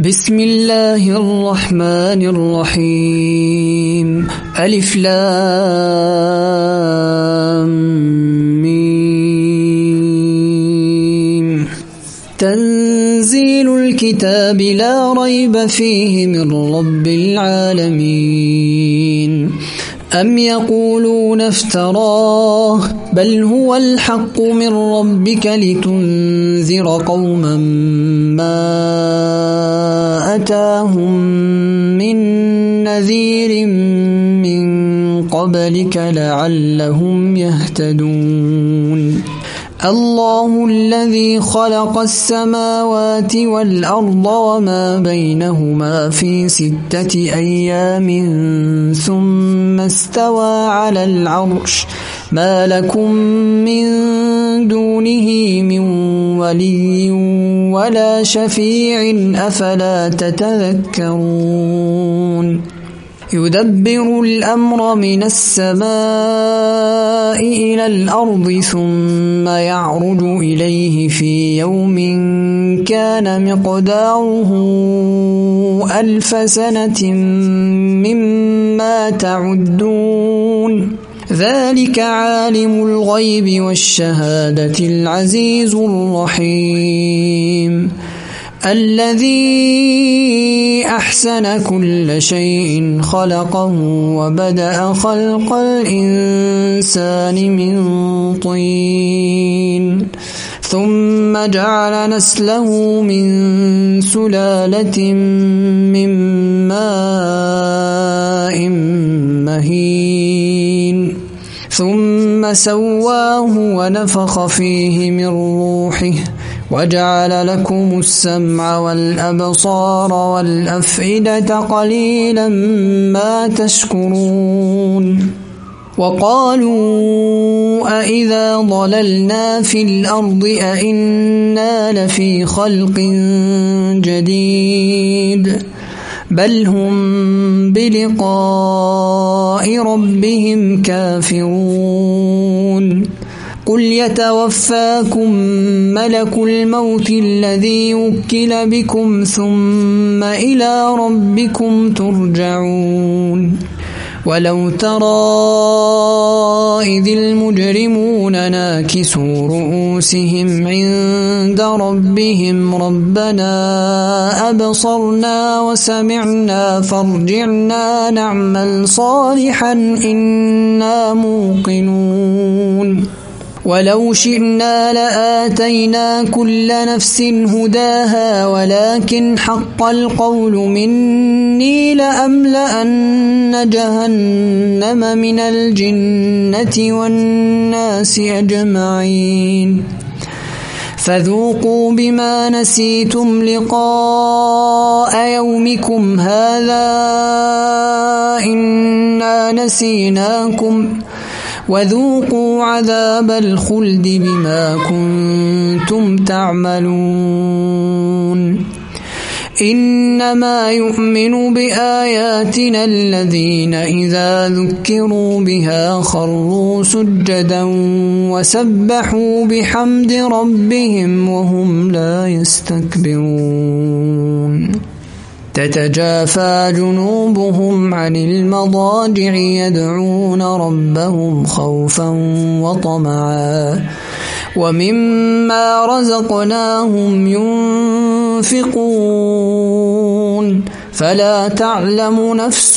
بسم الله الرحمن الرحيم. ألف لام ميم. تنزيل الكتاب لا ريب فيه من رب العالمين. أم يقولون افتراه بل هو الحق من ربك لتنذر قوما ما أتاهم من نذير من قبلك لعلهم يهتدون. الله الذي خلق السماوات والأرض وما بينهما في 6 أيام ثم استوى على العرش ما لكم من دونه من ولي ولا شفيع أفلا تتذكرون. يدبر الأمر من السماء إلى الأرض ثم يعرج إليه في يوم كان مقداره 1000 سنة مما تعدون. ذلك عالم الغيب والشهادة العزيز الرحيم الذي أحسن كل شيء خلقه وبدأ خلق الإنسان من طين ثم جعل نسله من سلالة من ماء مهين ثم سواه ونفخ فيه من روحه وجعل لكم السمع والأبصار والأفئدة قليلا ما تشكرون. وقالوا أإذا ضللنا في الأرض أإنا لفي خلق جديد بل هم بلقاء ربهم كافرون. قل يتوفاكم ملك الموت الذي وكل بكم ثم إلى ربكم ترجعون. ولو ترى إذ المجرمون ناكسوا رؤوسهم عند ربهم ربنا أبصرنا وسمعنا فارجعنا نعمل صالحا إنا موقنون. ولو شئنا لآتينا كل نفس هداها ولكن حق القول مني لأملأن جهنم من الجنة والناس أجمعين. فذوقوا بما نسيتم لقاء يومكم هذا إنا نسيناكم وذوقوا عذاب الخلد بما كنتم تعملون. إنما يؤمن بآياتنا الذين إذا ذكروا بها خروا سجدا وسبحوا بحمد ربهم وهم لا يستكبرون. تتجافى جنوبهم عن المضاجع يدعون ربهم خوفا وطمعا ومما رزقناهم ينفقون. فلا تعلم نفس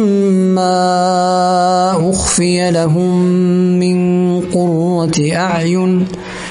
ما أخفي لهم من قرة أعين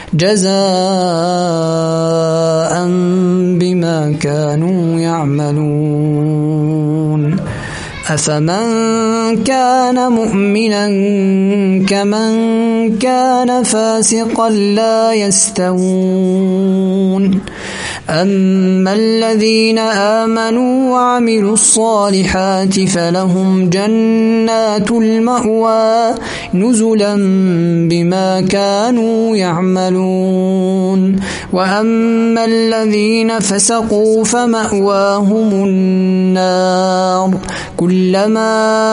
جزاء بما كانوا يعملون. أفمن كان مؤمنا كمن كان فاسقا لا يستوون. أما الذين آمنوا وعملوا الصالحات فلهم جنات المأوى نزلا بما كانوا يعملون. وأما الذين فسقوا فمأواهم النار كلما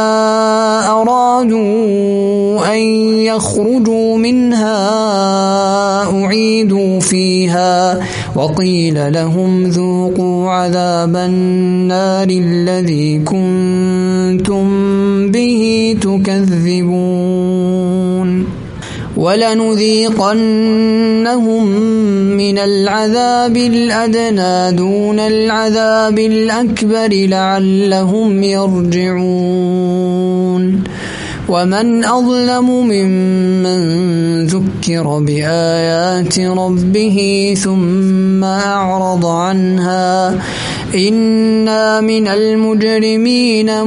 أرادوا أن يخرجوا منها أعيدوا فيها وقيل قيل لهم ذوقوا عذاب النار الذي كنتم به تكذبون ولنذيقنهم من العذاب الأدنى دون العذاب الأكبر لعلهم يرجعون ومن أظلم ممن ذكر بآيات ربه ثم أعرض عنها إنا من المجرمين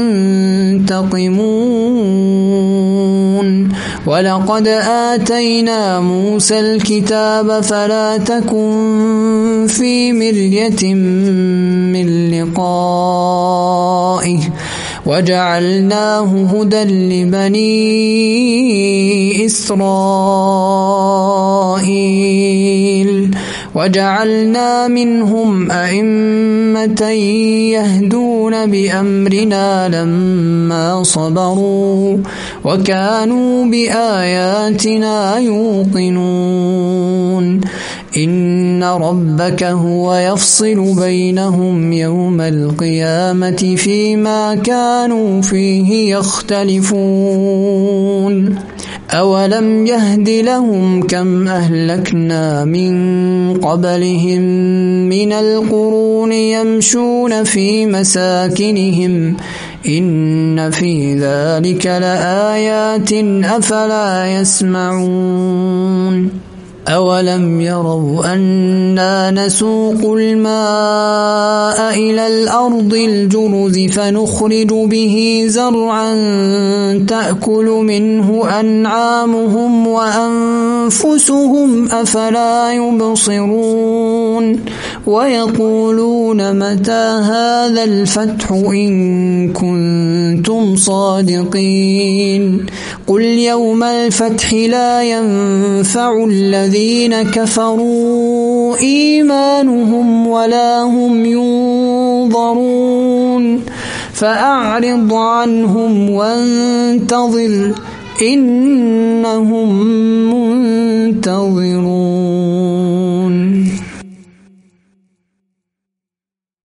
منتقمون ولقد آتينا موسى الكتاب فلا تكن في مرية من لقائه وجعلناه هدى لبني إسرائيل وجعلنا منهم أئمة يهدون بأمرنا لما صبروا وكانوا بآياتنا يوقنون إن ربك هو يفصل بينهم يوم القيامة فيما كانوا فيه يختلفون أولم يهد لهم كم أهلكنا من قبلهم من القرون يمشون في مساكنهم إن في ذلك لآيات أفلا يسمعون أولم يروا أنا نسوق الماء إلى الأرض الجرز فنخرج به زرعا تأكل منه أنعامهم وأنفسهم أفلا يبصرون ويقولون متى هذا الفتح إن كنتم صادقين قل يوم الفتح لا ينفع الذين كفروا إيمانهم ولا هم ينظرون فأعرض عنهم وانتظر إنهم منتظرون.